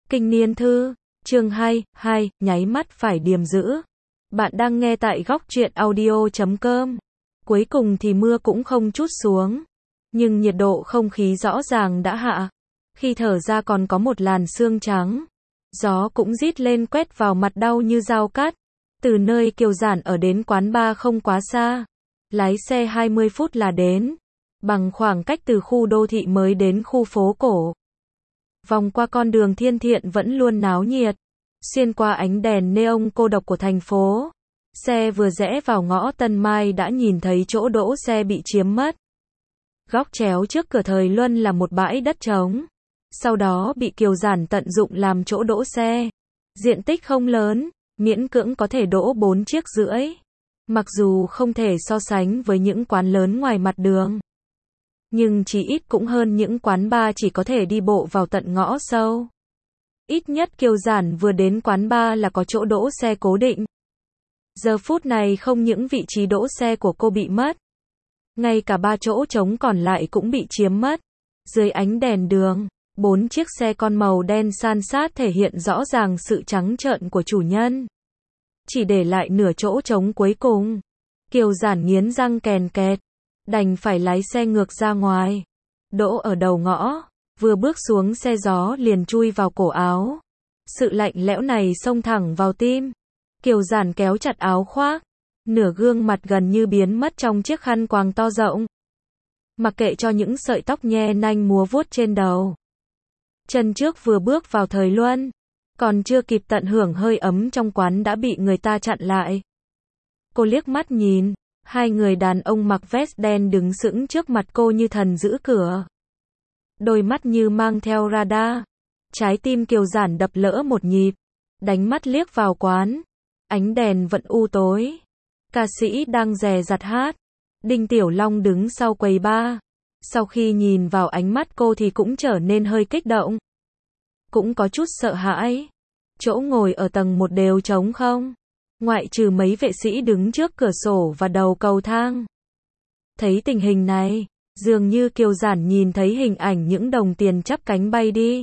Kinh niên thư, chương 2, nháy mắt phải điềm giữ. Bạn đang nghe tại góc truyện audio.com. Cuối cùng thì mưa cũng không trút xuống. Nhưng nhiệt độ không khí rõ ràng đã hạ. Khi thở ra còn có một làn sương trắng. Gió cũng rít lên quét vào mặt đau như dao cắt. Từ nơi Kiều Giản ở đến quán bar không quá xa. Lái xe 20 phút là đến. Bằng khoảng cách từ khu đô thị mới đến khu phố cổ. Vòng qua con đường Thiên Thiện vẫn luôn náo nhiệt. Xuyên qua ánh đèn neon cô độc của thành phố. Xe vừa rẽ vào ngõ Tân Mai đã nhìn thấy chỗ đỗ xe bị chiếm mất. Góc chéo trước cửa Thời Luân là một bãi đất trống. Sau đó bị Kiều Giản tận dụng làm chỗ đỗ xe. Diện tích không lớn, miễn cưỡng có thể đỗ 4 chiếc rưỡi. Mặc dù không thể so sánh với những quán lớn ngoài mặt đường. Nhưng chỉ ít cũng hơn những quán bar chỉ có thể đi bộ vào tận ngõ sâu. Ít nhất Kiều Giản vừa đến quán bar là có chỗ đỗ xe cố định. Giờ phút này không những vị trí đỗ xe của cô bị mất. Ngay cả 3 chỗ trống còn lại cũng bị chiếm mất. Dưới ánh đèn đường, 4 chiếc xe con màu đen san sát thể hiện rõ ràng sự trắng trợn của chủ nhân. Chỉ để lại nửa chỗ trống cuối cùng. Kiều Giản nghiến răng kèn kẹt. Đành phải lái xe ngược ra ngoài. Đỗ ở đầu ngõ. Vừa bước xuống xe gió liền chui vào cổ áo. Sự lạnh lẽo này xông thẳng vào tim. Kiều Giản kéo chặt áo khoác. Nửa gương mặt gần như biến mất trong chiếc khăn quàng to rộng. Mặc kệ cho những sợi tóc nhe nanh múa vuốt trên đầu. Chân trước vừa bước vào Thời Luân. Còn chưa kịp tận hưởng hơi ấm trong quán đã bị người ta chặn lại. Cô liếc mắt nhìn. Hai người đàn ông mặc vest đen đứng sững trước mặt cô như thần giữ cửa. Đôi mắt như mang theo radar. Trái tim Kiều Giản đập lỡ một nhịp. Đánh mắt liếc vào quán. Ánh đèn vẫn u tối. Ca sĩ đang dè dặt hát. Đinh Tiểu Long đứng sau quầy bar. Sau khi nhìn vào ánh mắt cô thì cũng trở nên hơi kích động. Cũng có chút sợ hãi. Chỗ ngồi ở tầng 1 đều trống không? Ngoại trừ mấy vệ sĩ đứng trước cửa sổ và đầu cầu thang. Thấy tình hình này, dường như Kiều Giản nhìn thấy hình ảnh những đồng tiền chắp cánh bay đi.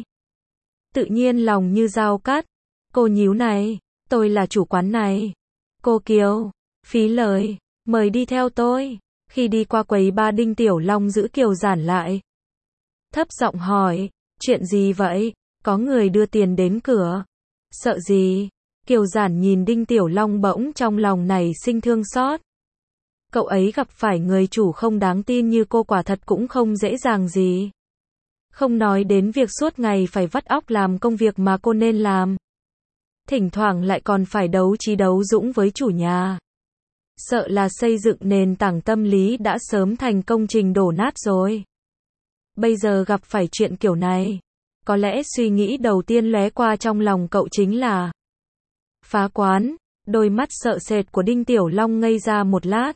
Tự nhiên lòng như dao cắt. Cô nhíu này, tôi là chủ quán này. Cô Kiều, phí lời, mời đi theo tôi. Khi đi qua quầy bar Đinh Tiểu Long giữ Kiều Giản lại. Thấp giọng hỏi, chuyện gì vậy? Có người đưa tiền đến cửa. Sợ gì? Kiều Giản nhìn Đinh Tiểu Long bỗng trong lòng này sinh thương xót. Cậu ấy gặp phải người chủ không đáng tin như cô quả thật cũng không dễ dàng gì. Không nói đến việc suốt ngày phải vắt óc làm công việc mà cô nên làm. Thỉnh thoảng lại còn phải đấu trí đấu dũng với chủ nhà. Sợ là xây dựng nền tảng tâm lý đã sớm thành công trình đổ nát rồi. Bây giờ gặp phải chuyện kiểu này. Có lẽ suy nghĩ đầu tiên lóe qua trong lòng cậu chính là phá quán. Đôi mắt sợ sệt của Đinh Tiểu Long ngây ra một lát.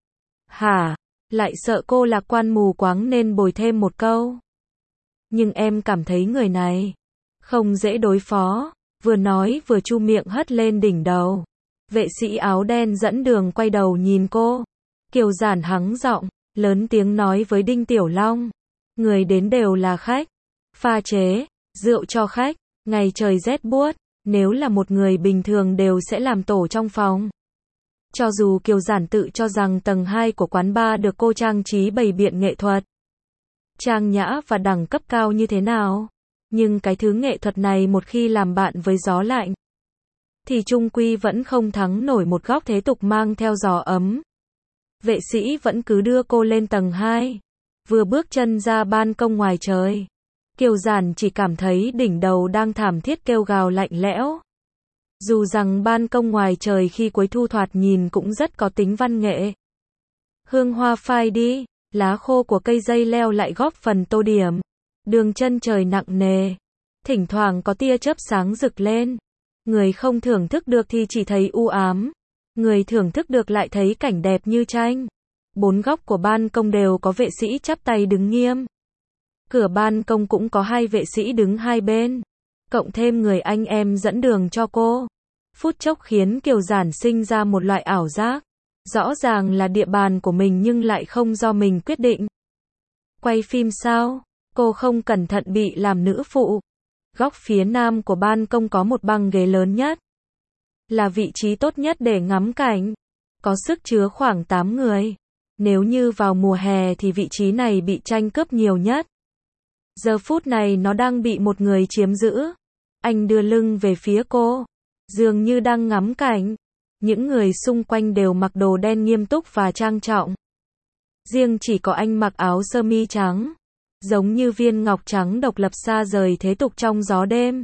Hả? Lại sợ cô lạc quan mù quáng nên bồi thêm một câu. Nhưng em cảm thấy người này không dễ đối phó. Vừa nói vừa chu miệng hất lên đỉnh đầu. Vệ sĩ áo đen dẫn đường quay đầu nhìn cô. Kiều Giản hắng giọng, lớn tiếng nói với Đinh Tiểu Long. Người đến đều là khách. Pha chế rượu cho khách. Ngày trời rét buốt. Nếu là một người bình thường đều sẽ làm tổ trong phòng. Cho dù Kiều Giản tự cho rằng tầng 2 của quán bar được cô trang trí bày biện nghệ thuật. Trang nhã và đẳng cấp cao như thế nào. Nhưng cái thứ nghệ thuật này một khi làm bạn với gió lạnh. Thì chung quy vẫn không thắng nổi một góc thế tục mang theo gió ấm. Vệ sĩ vẫn cứ đưa cô lên tầng 2. Vừa bước chân ra ban công ngoài trời. Kiều Giản chỉ cảm thấy đỉnh đầu đang thảm thiết kêu gào lạnh lẽo. Dù rằng ban công ngoài trời khi cuối thu thoạt nhìn cũng rất có tính văn nghệ. Hương hoa phai đi, lá khô của cây dây leo lại góp phần tô điểm. Đường chân trời nặng nề. Thỉnh thoảng có tia chớp sáng rực lên. Người không thưởng thức được thì chỉ thấy u ám. Người thưởng thức được lại thấy cảnh đẹp như tranh. 4 góc của ban công đều có vệ sĩ chắp tay đứng nghiêm. Cửa ban công cũng có 2 vệ sĩ đứng hai bên. Cộng thêm người anh em dẫn đường cho cô. Phút chốc khiến Kiều Giản sinh ra một loại ảo giác. Rõ ràng là địa bàn của mình nhưng lại không do mình quyết định. Quay phim sao? Cô không cẩn thận bị làm nữ phụ. Góc phía nam của ban công có một băng ghế lớn nhất. Là vị trí tốt nhất để ngắm cảnh. Có sức chứa khoảng 8 người. Nếu như vào mùa hè thì vị trí này bị tranh cướp nhiều nhất. Giờ phút này nó đang bị một người chiếm giữ. Anh đưa lưng về phía cô. Dường như đang ngắm cảnh. Những người xung quanh đều mặc đồ đen nghiêm túc và trang trọng. Riêng chỉ có anh mặc áo sơ mi trắng. Giống như viên ngọc trắng độc lập xa rời thế tục trong gió đêm.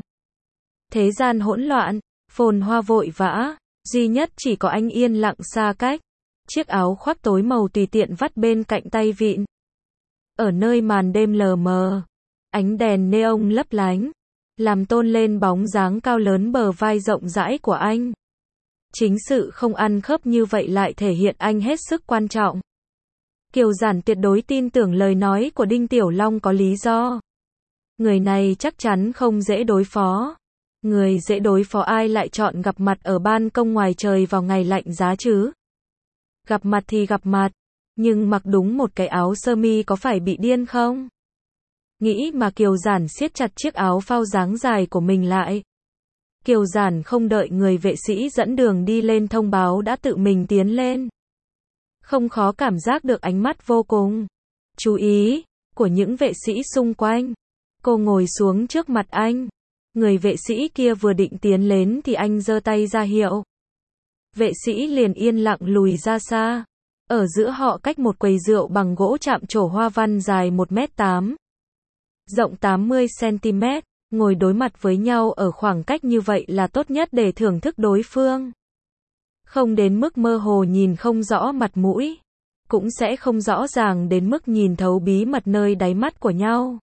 Thế gian hỗn loạn, phồn hoa vội vã, duy nhất chỉ có anh yên lặng xa cách. Chiếc áo khoác tối màu tùy tiện vắt bên cạnh tay vịn. Ở nơi màn đêm lờ mờ, ánh đèn neon lấp lánh, làm tôn lên bóng dáng cao lớn bờ vai rộng rãi của anh. Chính sự không ăn khớp như vậy lại thể hiện anh hết sức quan trọng. Kiều Giản tuyệt đối tin tưởng lời nói của Đinh Tiểu Long có lý do. Người này chắc chắn không dễ đối phó. Người dễ đối phó ai lại chọn gặp mặt ở ban công ngoài trời vào ngày lạnh giá chứ? Gặp mặt thì gặp mặt, nhưng mặc đúng một cái áo sơ mi có phải bị điên không? Nghĩ mà Kiều Giản siết chặt chiếc áo phao dáng dài của mình lại. Kiều Giản không đợi người vệ sĩ dẫn đường đi lên thông báo đã tự mình tiến lên. Không khó cảm giác được ánh mắt vô cùng chú ý của những vệ sĩ xung quanh. Cô ngồi xuống trước mặt anh. Người vệ sĩ kia vừa định tiến đến thì anh giơ tay ra hiệu. Vệ sĩ liền yên lặng lùi ra xa. Ở giữa họ cách một quầy rượu bằng gỗ chạm trổ hoa văn dài 1m8, rộng 80cm, ngồi đối mặt với nhau ở khoảng cách như vậy là tốt nhất để thưởng thức đối phương. Không đến mức mơ hồ nhìn không rõ mặt mũi, cũng sẽ không rõ ràng đến mức nhìn thấu bí mật nơi đáy mắt của nhau.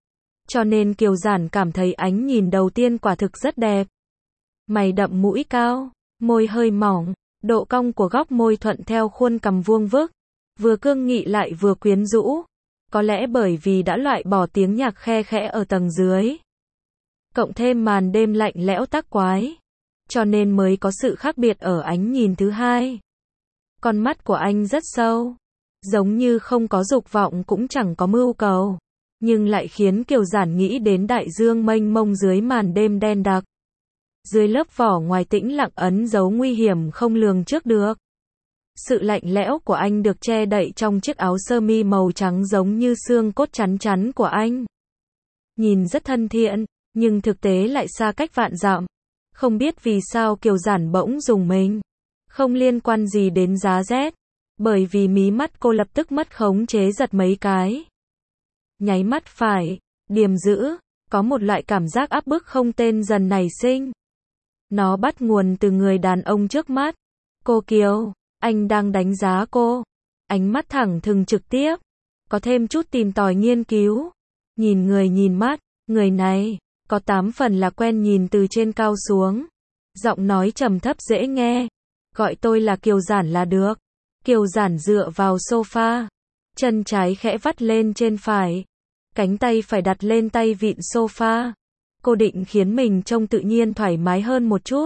Cho nên Kiều Giản cảm thấy ánh nhìn đầu tiên quả thực rất đẹp. Mày đậm mũi cao, môi hơi mỏng, độ cong của góc môi thuận theo khuôn cằm vuông vức, vừa cương nghị lại vừa quyến rũ. Có lẽ bởi vì đã loại bỏ tiếng nhạc khe khẽ ở tầng dưới, cộng thêm màn đêm lạnh lẽo tác quái, cho nên mới có sự khác biệt ở ánh nhìn thứ hai. Con mắt của anh rất sâu, giống như không có dục vọng cũng chẳng có mưu cầu, nhưng lại khiến Kiều Giản nghĩ đến đại dương mênh mông dưới màn đêm đen đặc. Dưới lớp vỏ ngoài tĩnh lặng ẩn giấu nguy hiểm không lường trước được. Sự lạnh lẽo của anh được che đậy trong chiếc áo sơ mi màu trắng giống như xương cốt chắn chắn của anh. Nhìn rất thân thiện, nhưng thực tế lại xa cách vạn dặm. Không biết vì sao Kiều Giản bỗng rùng mình. Không liên quan gì đến giá rét, bởi vì mí mắt cô lập tức mất khống chế giật mấy cái. Nháy mắt phải, điềm dữ, có một loại cảm giác áp bức không tên dần nảy sinh. Nó bắt nguồn từ người đàn ông trước mắt. Cô Kiều, anh đang đánh giá cô. Ánh mắt thẳng thừng trực tiếp, có thêm chút tìm tòi nghiên cứu. Nhìn người nhìn mắt, người này, có 8 phần là quen nhìn từ trên cao xuống. Giọng nói trầm thấp dễ nghe. Gọi tôi là Kiều Giản là được. Kiều Giản dựa vào sofa. Chân trái khẽ vắt lên trên phải. Cánh tay phải đặt lên tay vịn sofa. Cô định khiến mình trông tự nhiên thoải mái hơn một chút.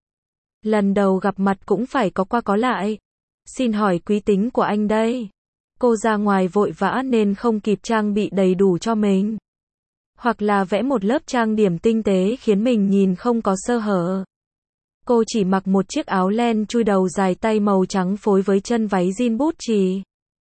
Lần đầu gặp mặt cũng phải có qua có lại. Xin hỏi quý tính của anh đây. Cô ra ngoài vội vã nên không kịp trang bị đầy đủ cho mình. Hoặc là vẽ một lớp trang điểm tinh tế khiến mình nhìn không có sơ hở. Cô chỉ mặc một chiếc áo len chui đầu dài tay màu trắng phối với chân váy jean bút chì.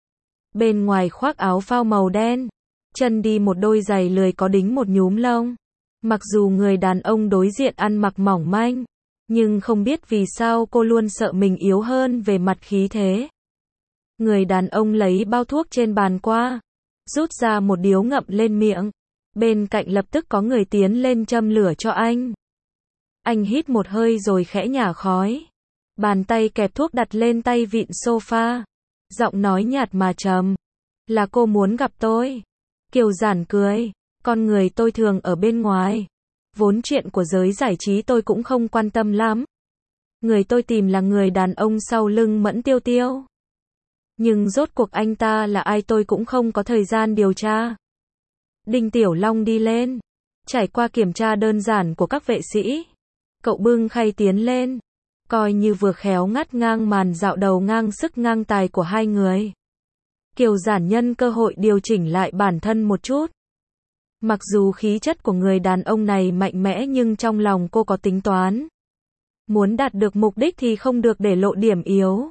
Bên ngoài khoác áo phao màu đen. Chân đi một đôi giày lười có đính một nhúm lông. Mặc dù người đàn ông đối diện ăn mặc mỏng manh, nhưng không biết vì sao cô luôn sợ mình yếu hơn về mặt khí thế. Người đàn ông lấy bao thuốc trên bàn qua, rút ra một điếu ngậm lên miệng. Bên cạnh lập tức có người tiến lên châm lửa cho anh. Anh hít một hơi rồi khẽ nhả khói. Bàn tay kẹp thuốc đặt lên tay vịn sofa. Giọng nói nhạt mà trầm. Là cô muốn gặp tôi. Kiều Giản cười. Con người tôi thường ở bên ngoài. Vốn chuyện của giới giải trí tôi cũng không quan tâm lắm. Người tôi tìm là người đàn ông sau lưng Mẫn Tiêu Tiêu. Nhưng rốt cuộc anh ta là ai tôi cũng không có thời gian điều tra. Đinh Tiểu Long đi lên. Trải qua kiểm tra đơn giản của các vệ sĩ. Cậu bưng khay tiến lên. Coi như vừa khéo ngắt ngang màn dạo đầu ngang sức ngang tài của hai người. Kiều Giản nhân cơ hội điều chỉnh lại bản thân một chút. Mặc dù khí chất của người đàn ông này mạnh mẽ nhưng trong lòng cô có tính toán. Muốn đạt được mục đích thì không được để lộ điểm yếu.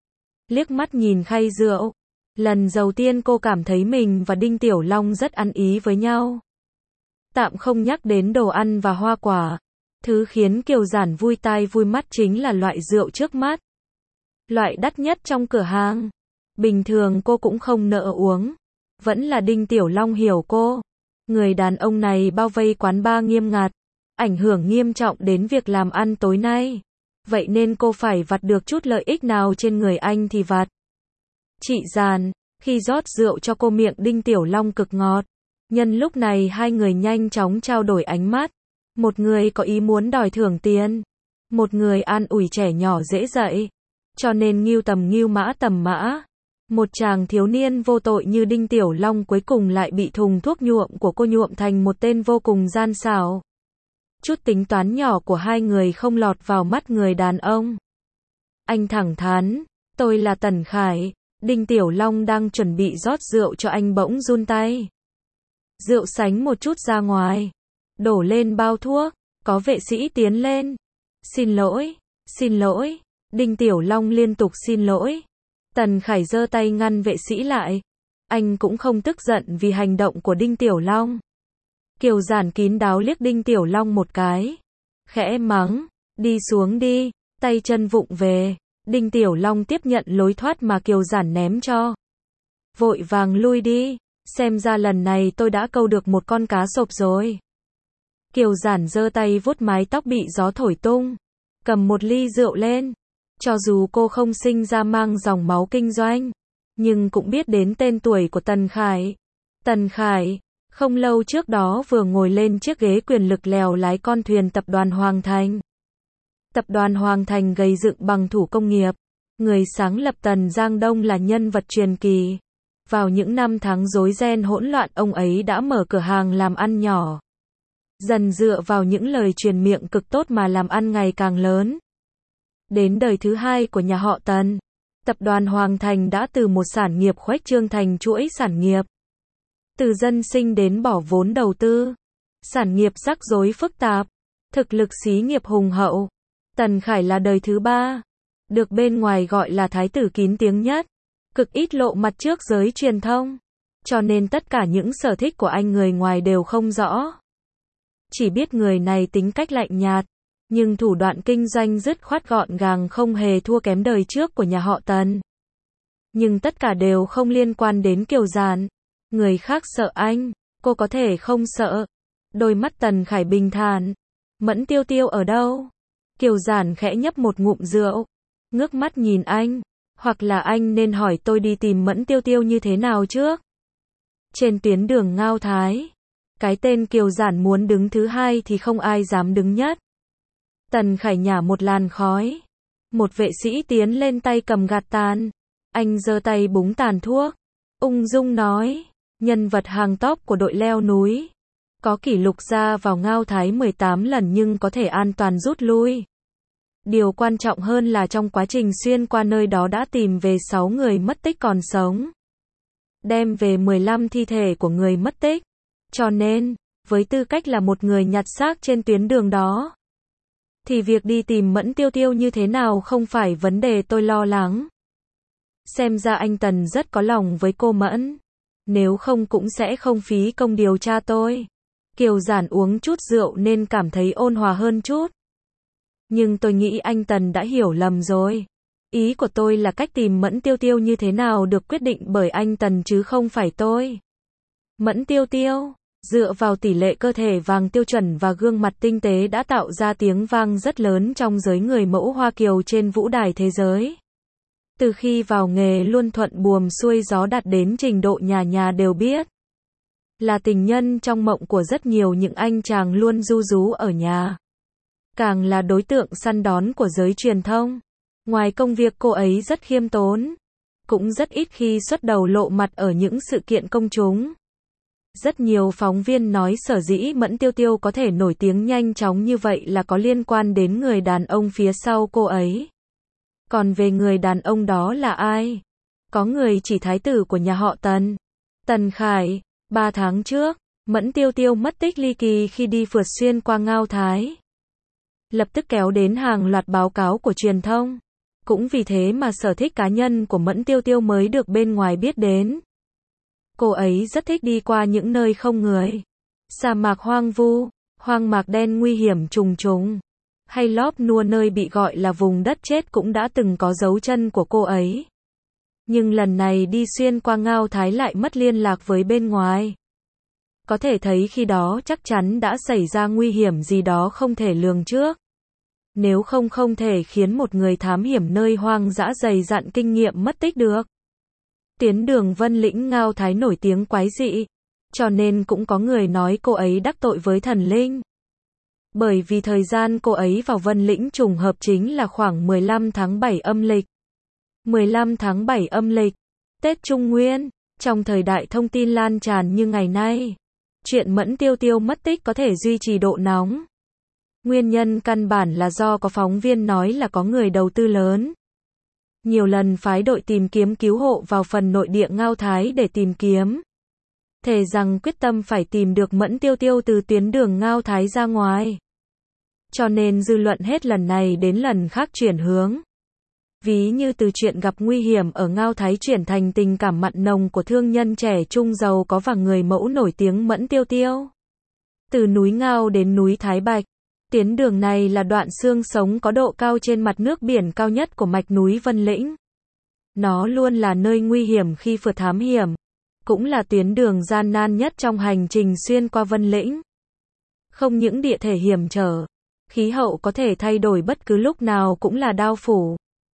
Liếc mắt nhìn khay rượu. Lần đầu tiên cô cảm thấy mình và Đinh Tiểu Long rất ăn ý với nhau. Tạm không nhắc đến đồ ăn và hoa quả. Thứ khiến Kiều Giản vui tai vui mắt chính là loại rượu trước mắt. Loại đắt nhất trong cửa hàng. Bình thường cô cũng không nỡ uống. Vẫn là Đinh Tiểu Long hiểu cô. Người đàn ông này bao vây quán bar nghiêm ngặt. Ảnh hưởng nghiêm trọng đến việc làm ăn tối nay. Vậy nên cô phải vặt được chút lợi ích nào trên người anh thì vặt. Chị Giản, khi rót rượu cho cô miệng Đinh Tiểu Long cực ngọt. Nhân lúc này hai người nhanh chóng trao đổi ánh mắt. Một người có ý muốn đòi thưởng tiền. Một người an ủi trẻ nhỏ dễ dạy. Cho nên ngưu tầm ngưu mã tầm mã. Một chàng thiếu niên vô tội như Đinh Tiểu Long cuối cùng lại bị thùng thuốc nhuộm của cô nhuộm thành một tên vô cùng gian xảo. Chút tính toán nhỏ của hai người không lọt vào mắt người đàn ông. Anh thẳng thắn, tôi là Tần Khải. Đinh Tiểu Long đang chuẩn bị rót rượu cho anh bỗng run tay. Rượu sánh một chút ra ngoài. Đổ lên bao thuốc, có vệ sĩ tiến lên. Xin lỗi, xin lỗi. Đinh Tiểu Long liên tục xin lỗi. Tần Khải giơ tay ngăn vệ sĩ lại. Anh cũng không tức giận vì hành động của Đinh Tiểu Long. Kiều Giản kín đáo liếc Đinh Tiểu Long một cái. Khẽ mắng, đi xuống đi, tay chân vụng về. Đinh Tiểu Long tiếp nhận lối thoát mà Kiều Giản ném cho. Vội vàng lui đi, xem ra lần này tôi đã câu được một con cá sộp rồi. Kiều Giản giơ tay vuốt mái tóc bị gió thổi tung. Cầm một ly rượu lên. Cho dù cô không sinh ra mang dòng máu kinh doanh, nhưng cũng biết đến tên tuổi của Tần Khải. Tần Khải, không lâu trước đó vừa ngồi lên chiếc ghế quyền lực lèo lái con thuyền tập đoàn Hoàng Thành. Tập đoàn Hoàng Thành gầy dựng bằng thủ công nghiệp. Người sáng lập Tần Giang Đông là nhân vật truyền kỳ. Vào những năm tháng rối ren hỗn loạn ông ấy đã mở cửa hàng làm ăn nhỏ. Dần dựa vào những lời truyền miệng cực tốt mà làm ăn ngày càng lớn. Đến đời thứ hai của nhà họ Tần, tập đoàn Hoàng Thành đã từ một sản nghiệp khuếch trương thành chuỗi sản nghiệp. Từ dân sinh đến bỏ vốn đầu tư. Sản nghiệp rắc rối phức tạp. Thực lực xí nghiệp hùng hậu. Tần Khải là đời thứ ba. Được bên ngoài gọi là thái tử kín tiếng nhất. Cực ít lộ mặt trước giới truyền thông. Cho nên tất cả những sở thích của anh người ngoài đều không rõ. Chỉ biết người này tính cách lạnh nhạt. Nhưng thủ đoạn kinh doanh dứt khoát gọn gàng không hề thua kém đời trước của nhà họ Tần. Nhưng tất cả đều không liên quan đến Kiều Giản. Người khác sợ anh, cô có thể không sợ. Đôi mắt Tần Khải bình thản. Mẫn Tiêu Tiêu ở đâu? Kiều Giản khẽ nhấp một ngụm rượu. Ngước mắt nhìn anh. Hoặc là anh nên hỏi tôi đi tìm Mẫn Tiêu Tiêu như thế nào trước? Trên tuyến đường Ngao Thái. Cái tên Kiều Giản muốn đứng thứ hai thì không ai dám đứng nhất. Tần Khải nhả một làn khói. Một vệ sĩ tiến lên tay cầm gạt tàn. Anh giơ tay búng tàn thuốc. Ung dung nói. Nhân vật hàng top của đội leo núi. Có kỷ lục ra vào Ngao Thái 18 lần nhưng có thể an toàn rút lui. Điều quan trọng hơn là trong quá trình xuyên qua nơi đó đã tìm về 6 người mất tích còn sống. Đem về 15 thi thể của người mất tích. Cho nên, với tư cách là một người nhặt xác trên tuyến đường đó, thì việc đi tìm Mẫn Tiêu Tiêu như thế nào không phải vấn đề tôi lo lắng. Xem ra anh Tần rất có lòng với cô Mẫn. Nếu không cũng sẽ không phí công điều tra tôi. Kiều Giản uống chút rượu nên cảm thấy ôn hòa hơn chút. Nhưng tôi nghĩ anh Tần đã hiểu lầm rồi. Ý của tôi là cách tìm Mẫn Tiêu Tiêu như thế nào được quyết định bởi anh Tần chứ không phải tôi. Mẫn Tiêu Tiêu, dựa vào tỷ lệ cơ thể vàng tiêu chuẩn và gương mặt tinh tế đã tạo ra tiếng vang rất lớn trong giới người mẫu Hoa Kiều trên vũ đài thế giới. Từ khi vào nghề luôn thuận buồm xuôi gió đạt đến trình độ nhà nhà đều biết. Là tình nhân trong mộng của rất nhiều những anh chàng luôn ru rú ở nhà. Càng là đối tượng săn đón của giới truyền thông. Ngoài công việc cô ấy rất khiêm tốn. Cũng rất ít khi xuất đầu lộ mặt ở những sự kiện công chúng. Rất nhiều phóng viên nói sở dĩ Mẫn Tiêu Tiêu có thể nổi tiếng nhanh chóng như vậy là có liên quan đến người đàn ông phía sau cô ấy. Còn về người đàn ông đó là ai? Có người chỉ thái tử của nhà họ Tần. Tần Khải. 3 tháng trước, Mẫn Tiêu Tiêu mất tích ly kỳ khi đi phượt xuyên qua Ngao Thái. Lập tức kéo đến hàng loạt báo cáo của truyền thông. Cũng vì thế mà sở thích cá nhân của Mẫn Tiêu Tiêu mới được bên ngoài biết đến. Cô ấy rất thích đi qua những nơi không người. Sa mạc hoang vu, hoang mạc đen nguy hiểm trùng trùng. Hay Lop Nua nơi bị gọi là vùng đất chết cũng đã từng có dấu chân của cô ấy. Nhưng lần này đi xuyên qua Ngao Thái lại mất liên lạc với bên ngoài. Có thể thấy khi đó chắc chắn đã xảy ra nguy hiểm gì đó không thể lường trước. Nếu không không thể khiến một người thám hiểm nơi hoang dã dày dặn kinh nghiệm mất tích được. Tuyến đường Vân Lĩnh Ngao Thái nổi tiếng quái dị, cho nên cũng có người nói cô ấy đắc tội với thần linh. Bởi vì thời gian cô ấy vào Vân Lĩnh trùng hợp chính là khoảng 15 tháng 7 âm lịch. 15 tháng 7 âm lịch, Tết Trung Nguyên, trong thời đại thông tin lan tràn như ngày nay, chuyện Mẫn Tiêu Tiêu mất tích có thể duy trì độ nóng. Nguyên nhân căn bản là do có phóng viên nói là có người đầu tư lớn. Nhiều lần phái đội tìm kiếm cứu hộ vào phần nội địa Ngao Thái để tìm kiếm. Thề rằng quyết tâm phải tìm được Mẫn Tiêu Tiêu từ tuyến đường Ngao Thái ra ngoài. Cho nên dư luận hết lần này đến lần khác chuyển hướng. Ví như từ chuyện gặp nguy hiểm ở Ngao Thái chuyển thành tình cảm mặn nồng của thương nhân trẻ trung giàu có và người mẫu nổi tiếng Mẫn Tiêu Tiêu. Từ núi Ngao đến núi Thái Bạch, tuyến đường này là đoạn xương sống có độ cao trên mặt nước biển cao nhất của mạch núi Vân Lĩnh. Nó luôn là nơi nguy hiểm khi phượt thám hiểm, cũng là tuyến đường gian nan nhất trong hành trình xuyên qua Vân Lĩnh. Không những địa thể hiểm trở, khí hậu có thể thay đổi bất cứ lúc nào cũng là đao phủ.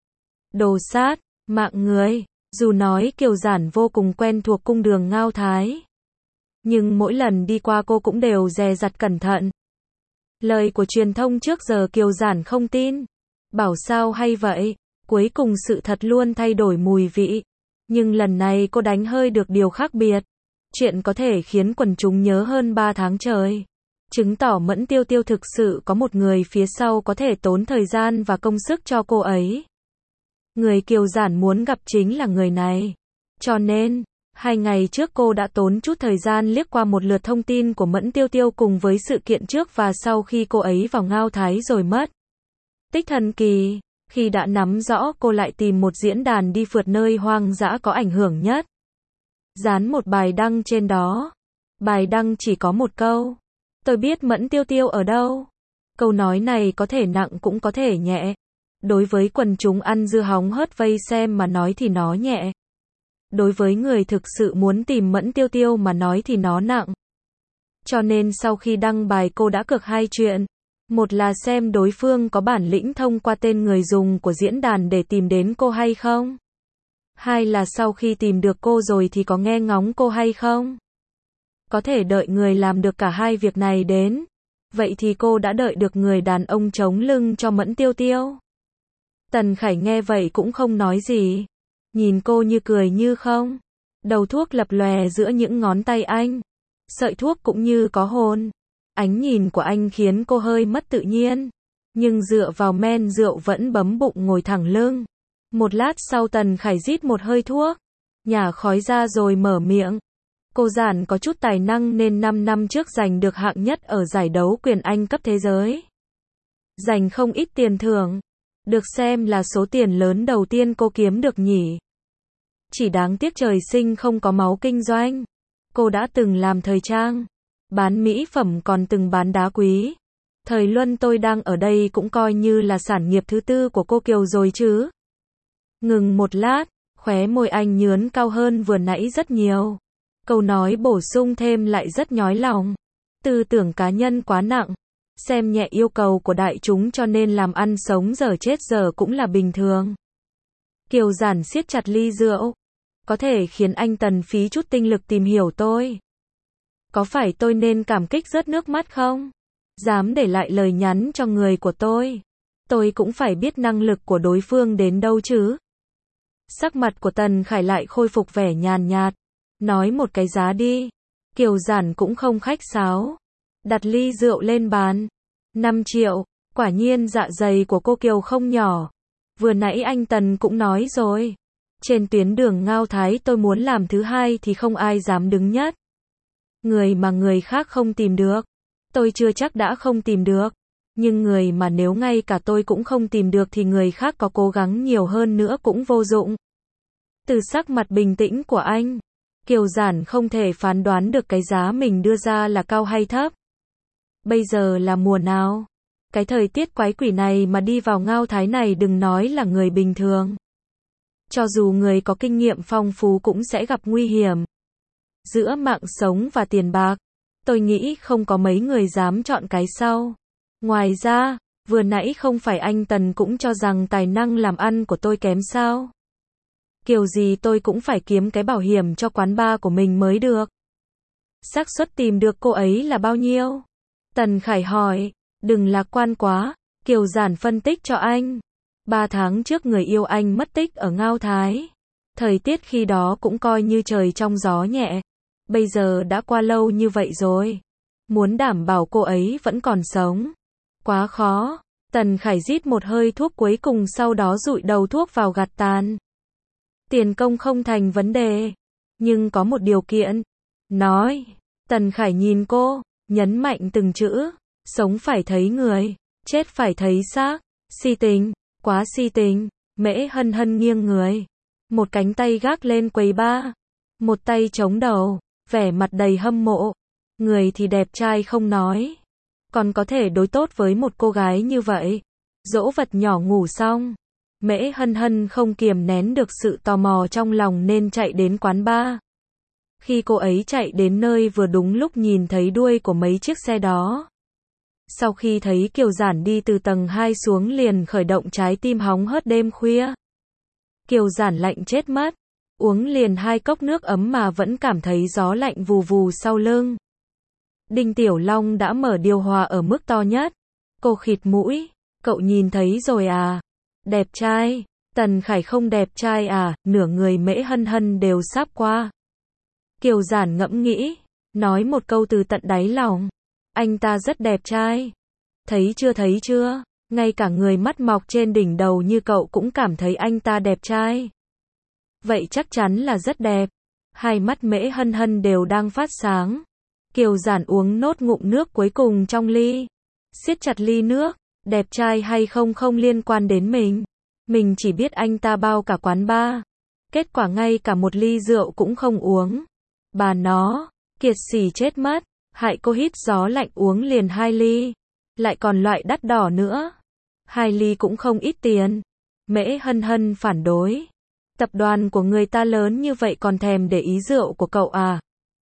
Đồ sát, mạng người, dù nói Kiều Giản vô cùng quen thuộc cung đường Ngao Thái. Nhưng mỗi lần đi qua cô cũng đều dè dặt cẩn thận. Lời của truyền thông trước giờ Kiều Giản không tin. Bảo sao hay vậy, cuối cùng sự thật luôn thay đổi mùi vị. Nhưng lần này cô đánh hơi được điều khác biệt. Chuyện có thể khiến quần chúng nhớ hơn 3 tháng trời. Chứng tỏ Mẫn Tiêu Tiêu thực sự có một người phía sau có thể tốn thời gian và công sức cho cô ấy. Người Kiều Giản muốn gặp chính là người này. Cho nên, 2 ngày trước cô đã tốn chút thời gian liếc qua một lượt thông tin của Mẫn Tiêu Tiêu cùng với sự kiện trước và sau khi cô ấy vào Ngao Thái rồi mất. Tích thần kỳ, khi đã nắm rõ cô lại tìm một diễn đàn đi phượt nơi hoang dã có ảnh hưởng nhất. Dán một bài đăng trên đó. Bài đăng chỉ có một câu. Tôi biết Mẫn Tiêu Tiêu ở đâu. Câu nói này có thể nặng cũng có thể nhẹ. Đối với quần chúng ăn dưa hóng hớt vây xem mà nói thì nó nhẹ. Đối với người thực sự muốn tìm Mẫn Tiêu Tiêu mà nói thì nó nặng. Cho nên sau khi đăng bài cô đã cực 2 chuyện. Một là xem đối phương có bản lĩnh thông qua tên người dùng của diễn đàn để tìm đến cô hay không. 2 là sau khi tìm được cô rồi thì có nghe ngóng cô hay không. Có thể đợi người làm được cả 2 việc này đến. Vậy thì cô đã đợi được người đàn ông chống lưng cho Mẫn Tiêu Tiêu. Tần Khải nghe vậy cũng không nói gì. Nhìn cô như cười như không. Đầu thuốc lập lòe giữa những ngón tay anh. Sợi thuốc cũng như có hồn. Ánh nhìn của anh khiến cô hơi mất tự nhiên. Nhưng dựa vào men rượu vẫn bấm bụng ngồi thẳng lưng. Một lát sau Tần Khải rít một hơi thuốc. Nhả khói ra rồi mở miệng. Cô Giản có chút tài năng nên 5 năm trước giành được hạng nhất ở giải đấu quyền Anh cấp thế giới. Giành không ít tiền thưởng. Được xem là số tiền lớn đầu tiên cô kiếm được nhỉ. Chỉ đáng tiếc trời sinh không có máu kinh doanh. Cô đã từng làm thời trang, bán mỹ phẩm còn từng bán đá quý. Thời Luân tôi đang ở đây cũng coi như là sản nghiệp thứ tư của cô Kiều rồi chứ. Ngừng một lát, khóe môi anh nhướn cao hơn vừa nãy rất nhiều. Câu nói bổ sung thêm lại rất nhói lòng. Tư tưởng cá nhân quá nặng. Xem nhẹ yêu cầu của đại chúng cho nên làm ăn sống dở chết dở cũng là bình thường. Kiều Giản siết chặt ly rượu. Có thể khiến anh Tần phí chút tinh lực tìm hiểu tôi. Có phải tôi nên cảm kích rớt nước mắt không? Dám để lại lời nhắn cho người của tôi. Tôi cũng phải biết năng lực của đối phương đến đâu chứ. Sắc mặt của Tần Khải lại khôi phục vẻ nhàn nhạt. Nói một cái giá đi. Kiều Giản cũng không khách sáo. Đặt ly rượu lên bàn. 5 triệu. Quả nhiên dạ dày của cô Kiều không nhỏ. Vừa nãy anh Tần cũng nói rồi. Trên tuyến đường Ngao Thái tôi muốn làm thứ hai thì không ai dám đứng nhất. Người mà người khác không tìm được, tôi chưa chắc đã không tìm được. Nhưng người mà nếu ngay cả tôi cũng không tìm được thì người khác có cố gắng nhiều hơn nữa cũng vô dụng. Từ sắc mặt bình tĩnh của anh, Kiều Giản không thể phán đoán được cái giá mình đưa ra là cao hay thấp. Bây giờ là mùa nào? Cái thời tiết quái quỷ này mà đi vào Ngao Thái này đừng nói là người bình thường. Cho dù người có kinh nghiệm phong phú cũng sẽ gặp nguy hiểm. Giữa mạng sống và tiền bạc, tôi nghĩ không có mấy người dám chọn cái sau. Ngoài ra, vừa nãy không phải anh Tần cũng cho rằng tài năng làm ăn của tôi kém sao? Kiểu gì tôi cũng phải kiếm cái bảo hiểm cho quán bar của mình mới được. Xác suất tìm được cô ấy là bao nhiêu? Tần Khải hỏi. Đừng lạc quan quá, Kiều Giản phân tích cho anh. 3 tháng trước người yêu anh mất tích ở Ngao Thái. Thời tiết khi đó cũng coi như trời trong gió nhẹ. Bây giờ đã qua lâu như vậy rồi. Muốn đảm bảo cô ấy vẫn còn sống. Quá khó. Tần Khải rít một hơi thuốc cuối cùng sau đó dụi đầu thuốc vào gạt tàn. Tiền công không thành vấn đề. Nhưng có một điều kiện. Nói. Tần Khải nhìn cô, nhấn mạnh từng chữ. Sống phải thấy người, chết phải thấy xác. Si tình, quá si tình. Mễ Hân Hân nghiêng người. Một cánh tay gác lên quầy bar. Một tay chống đầu, vẻ mặt đầy hâm mộ. Người thì đẹp trai không nói. Còn có thể đối tốt với một cô gái như vậy. Dỗ vật nhỏ ngủ xong. Mễ Hân Hân không kiềm nén được sự tò mò trong lòng nên chạy đến quán bar. Khi cô ấy chạy đến nơi vừa đúng lúc nhìn thấy đuôi của mấy chiếc xe đó. Sau khi thấy Kiều Giản đi từ tầng 2 xuống liền khởi động trái tim hóng hớt đêm khuya. Kiều Giản lạnh chết mất. Uống liền 2 cốc nước ấm mà vẫn cảm thấy gió lạnh vù vù sau lưng. Đinh Tiểu Long đã mở điều hòa ở mức to nhất. Cô khịt mũi. Cậu nhìn thấy rồi à? Đẹp trai. Tần Khải không đẹp trai à? Nửa người Mễ Hân Hân đều sáp qua. Kiều Giản ngẫm nghĩ. Nói một câu từ tận đáy lòng. Anh ta rất đẹp trai. Thấy chưa? Ngay cả người mắt mọc trên đỉnh đầu như cậu cũng cảm thấy anh ta đẹp trai. Vậy chắc chắn là rất đẹp. Hai mắt Mễ Hân Hân đều đang phát sáng. Kiều Giản uống nốt ngụm nước cuối cùng trong ly. Siết chặt ly nước. Đẹp trai hay không không liên quan đến mình. Mình chỉ biết anh ta bao cả quán bar. Kết quả ngay cả một ly rượu cũng không uống. Bà nó, kiệt sỉ chết mất. Hại cô hít gió lạnh uống liền 2 ly. Lại còn loại đắt đỏ nữa. 2 ly cũng không ít tiền. Mễ Hân Hân phản đối. Tập đoàn của người ta lớn như vậy còn thèm để ý rượu của cậu à?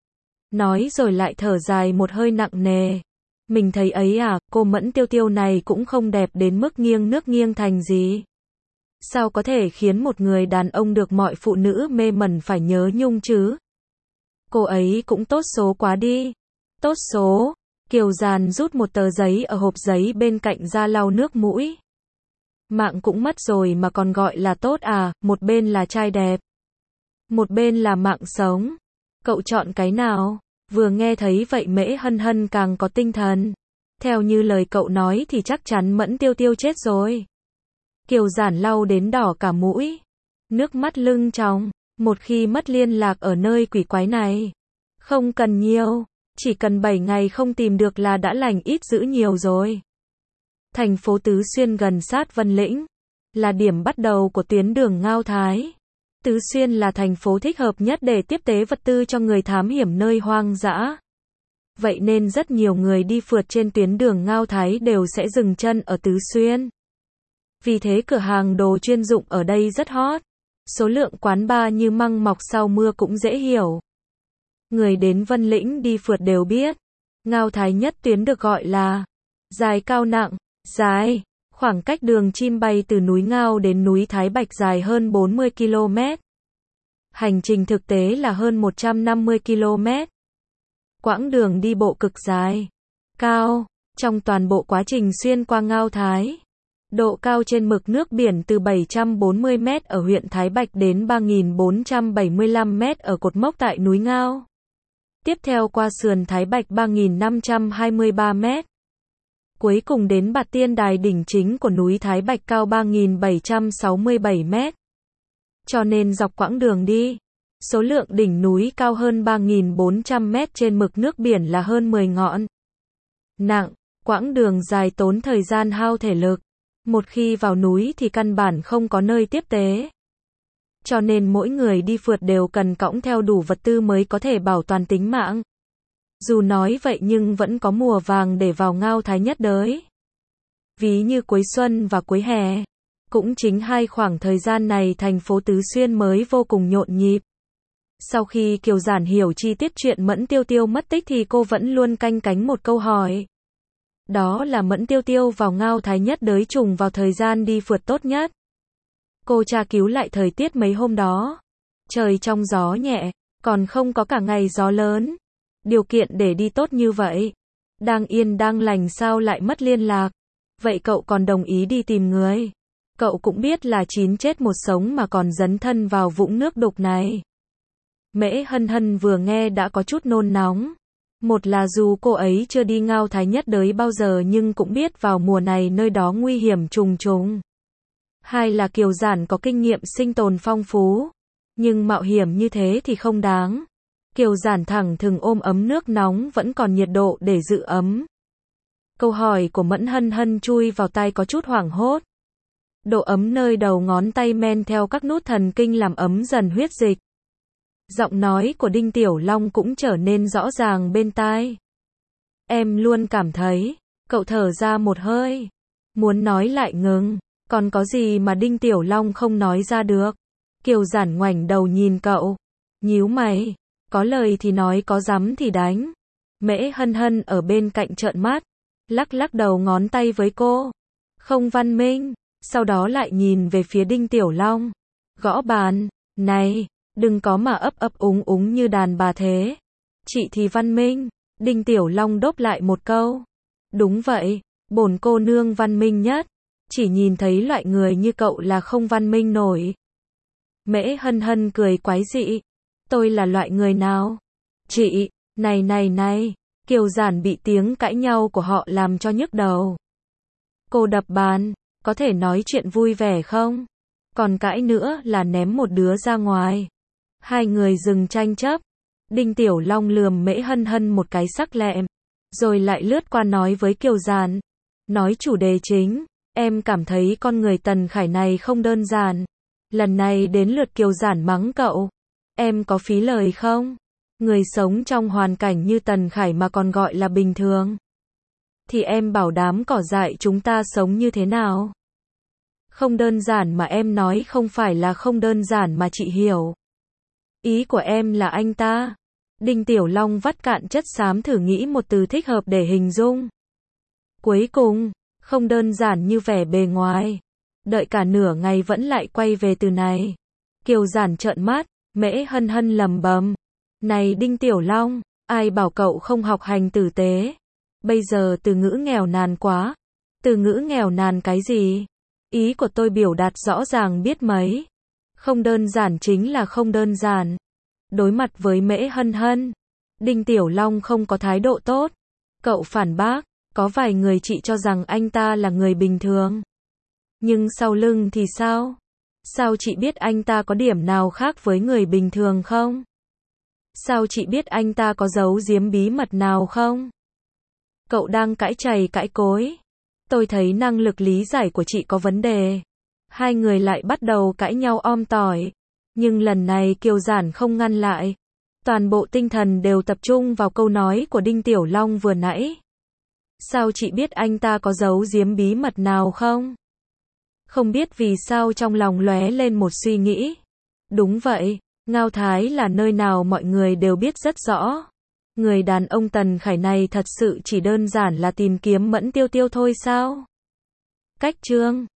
Nói rồi lại thở dài một hơi nặng nề. Mình thấy ấy à, cô Mẫn Tiêu Tiêu này cũng không đẹp đến mức nghiêng nước nghiêng thành gì. Sao có thể khiến một người đàn ông được mọi phụ nữ mê mẩn phải nhớ nhung chứ? Cô ấy cũng tốt số quá đi. Tốt số. Kiều Giản rút một tờ giấy ở hộp giấy bên cạnh ra lau nước mũi. Mạng cũng mất rồi mà còn gọi là tốt à? Một bên là trai đẹp, một bên là mạng sống. Cậu chọn cái nào? Vừa nghe thấy vậy Mễ Hân Hân càng có tinh thần. Theo như lời cậu nói thì chắc chắn Mẫn Tiêu Tiêu chết rồi. Kiều Giản lau đến đỏ cả mũi. Nước mắt lưng tròng. Một khi mất liên lạc ở nơi quỷ quái này. Không cần nhiều. Chỉ cần 7 ngày không tìm được là đã lành ít dữ nhiều rồi. Thành phố Tứ Xuyên gần sát Vân Lĩnh. Là điểm bắt đầu của tuyến đường Ngao Thái. Tứ Xuyên là thành phố thích hợp nhất để tiếp tế vật tư cho người thám hiểm nơi hoang dã. Vậy nên rất nhiều người đi phượt trên tuyến đường Ngao Thái đều sẽ dừng chân ở Tứ Xuyên. Vì thế cửa hàng đồ chuyên dụng ở đây rất hot. Số lượng quán bar như măng mọc sau mưa cũng dễ hiểu. Người đến Vân Lĩnh đi phượt đều biết. Ngao Thái nhất tuyến được gọi là dài cao nặng, dài. Khoảng cách đường chim bay từ núi Ngao đến núi Thái Bạch dài hơn 40 km. Hành trình thực tế là hơn 150 km. Quãng đường đi bộ cực dài, cao. Trong toàn bộ quá trình xuyên qua Ngao Thái, độ cao trên mực nước biển từ 740 m ở huyện Thái Bạch đến 3.475 m ở cột mốc tại núi Ngao. Tiếp theo qua sườn Thái Bạch 3.523 m. Cuối cùng đến Bạt Tiên đài đỉnh chính của núi Thái Bạch cao 3.767 m. Cho nên dọc quãng đường đi, Số lượng đỉnh núi cao hơn 3.400 mét trên mực nước biển là hơn 10 ngọn. Nặng, quãng đường dài tốn thời gian hao thể lực. Một khi vào núi thì căn bản không có nơi tiếp tế. Cho nên mỗi người đi phượt đều cần cõng theo đủ vật tư mới có thể bảo toàn tính mạng. Dù nói vậy nhưng vẫn có mùa vàng để vào Ngao Thái Nhất Đới. Ví như cuối xuân và cuối hè. Cũng chính hai khoảng thời gian này thành phố Tứ Xuyên mới vô cùng nhộn nhịp. Sau khi Kiều Giản hiểu chi tiết chuyện Mẫn Tiêu Tiêu mất tích thì cô vẫn luôn canh cánh một câu hỏi. Đó là Mẫn Tiêu Tiêu vào Ngao Thái Nhất Đới trùng vào thời gian đi phượt tốt nhất. Cô tra cứu lại thời tiết mấy hôm đó. Trời trong gió nhẹ, còn không có cả ngày gió lớn. Điều kiện để đi tốt như vậy. Đang yên đang lành sao lại mất liên lạc. Vậy cậu còn đồng ý đi tìm người. Cậu cũng biết là 9 chết một sống mà còn dấn thân vào vũng nước đục này. Mễ Hân Hân vừa nghe đã có chút nôn nóng. Một là dù cô ấy chưa đi Ngao Thái Nhất Đới bao giờ nhưng cũng biết vào mùa này nơi đó nguy hiểm trùng trùng. Hai là Kiều Giản có kinh nghiệm sinh tồn phong phú. Nhưng mạo hiểm như thế thì không đáng. Kiều Giản thẳng thừng ôm ấm nước nóng vẫn còn nhiệt độ để giữ ấm. Câu hỏi của Mẫn Hân Hân chui vào tai có chút hoảng hốt. Độ ấm nơi đầu ngón tay men theo các nút thần kinh làm ấm dần huyết dịch. Giọng nói của Đinh Tiểu Long cũng trở nên rõ ràng bên tai. Em luôn cảm thấy, cậu thở ra một hơi. Muốn nói lại ngừng, còn có gì mà Đinh Tiểu Long không nói ra được. Kiều Giản ngoảnh đầu nhìn cậu. Nhíu mày, có lời thì nói có dám thì đánh. Mễ Hân Hân ở bên cạnh trợn mắt, lắc lắc đầu ngón tay với cô. Không văn minh, sau đó lại nhìn về phía Đinh Tiểu Long. Gõ bàn, này. Đừng có mà ấp ấp úng úng như đàn bà thế. Chị thì văn minh. Đinh Tiểu Long đốp lại một câu. Đúng vậy, bổn cô nương văn minh nhất. Chỉ nhìn thấy loại người như cậu là không văn minh nổi. Mễ Hân Hân cười quái dị. Tôi là loại người nào? Chị, này. Kiều Giản bị tiếng cãi nhau của họ làm cho nhức đầu. Cô đập bàn, có thể nói chuyện vui vẻ không? Còn cãi nữa là ném một đứa ra ngoài. Hai người dừng tranh chấp. Đinh Tiểu Long lườm Mễ Hân Hân một cái sắc lẹm. Rồi lại lướt qua nói với Kiều Giản. Nói chủ đề chính. Em cảm thấy con người Tần Khải này không đơn giản. Lần này đến lượt Kiều Giản mắng cậu. Em có phí lời không? Người sống trong hoàn cảnh như Tần Khải mà còn gọi là bình thường. Thì em bảo đám cỏ dại chúng ta sống như thế nào? Không đơn giản mà em nói không phải là không đơn giản mà chị hiểu. Ý của em là anh ta. Đinh Tiểu Long vắt cạn chất xám thử nghĩ một từ thích hợp để hình dung. Cuối cùng, không đơn giản như vẻ bề ngoài. Đợi cả nửa ngày vẫn lại quay về từ này. Kiều Giản trợn mắt, Mễ Hân Hân lầm bầm. Này Đinh Tiểu Long, ai bảo cậu không học hành tử tế. Bây giờ từ ngữ nghèo nàn quá. Từ ngữ nghèo nàn cái gì? Ý của tôi biểu đạt rõ ràng biết mấy. Không đơn giản chính là không đơn giản. Đối mặt với Mễ Hân Hân, Đinh Tiểu Long không có thái độ tốt. Cậu phản bác, có vài người chị cho rằng anh ta là người bình thường. Nhưng sau lưng thì sao? Sao chị biết anh ta có điểm nào khác với người bình thường không? Sao chị biết anh ta có giấu giếm bí mật nào không? Cậu đang cãi chày cãi cối. Tôi thấy năng lực lý giải của chị có vấn đề. Hai người lại bắt đầu cãi nhau om tỏi. Nhưng lần này Kiều Giản không ngăn lại. Toàn bộ tinh thần đều tập trung vào câu nói của Đinh Tiểu Long vừa nãy. Sao chị biết anh ta có giấu giếm bí mật nào không? Không biết vì sao trong lòng lóe lên một suy nghĩ. Đúng vậy, Ngao Thái là nơi nào mọi người đều biết rất rõ. Người đàn ông Tần Khải này thật sự chỉ đơn giản là tìm kiếm Mẫn Tiêu Tiêu thôi sao? Cách chương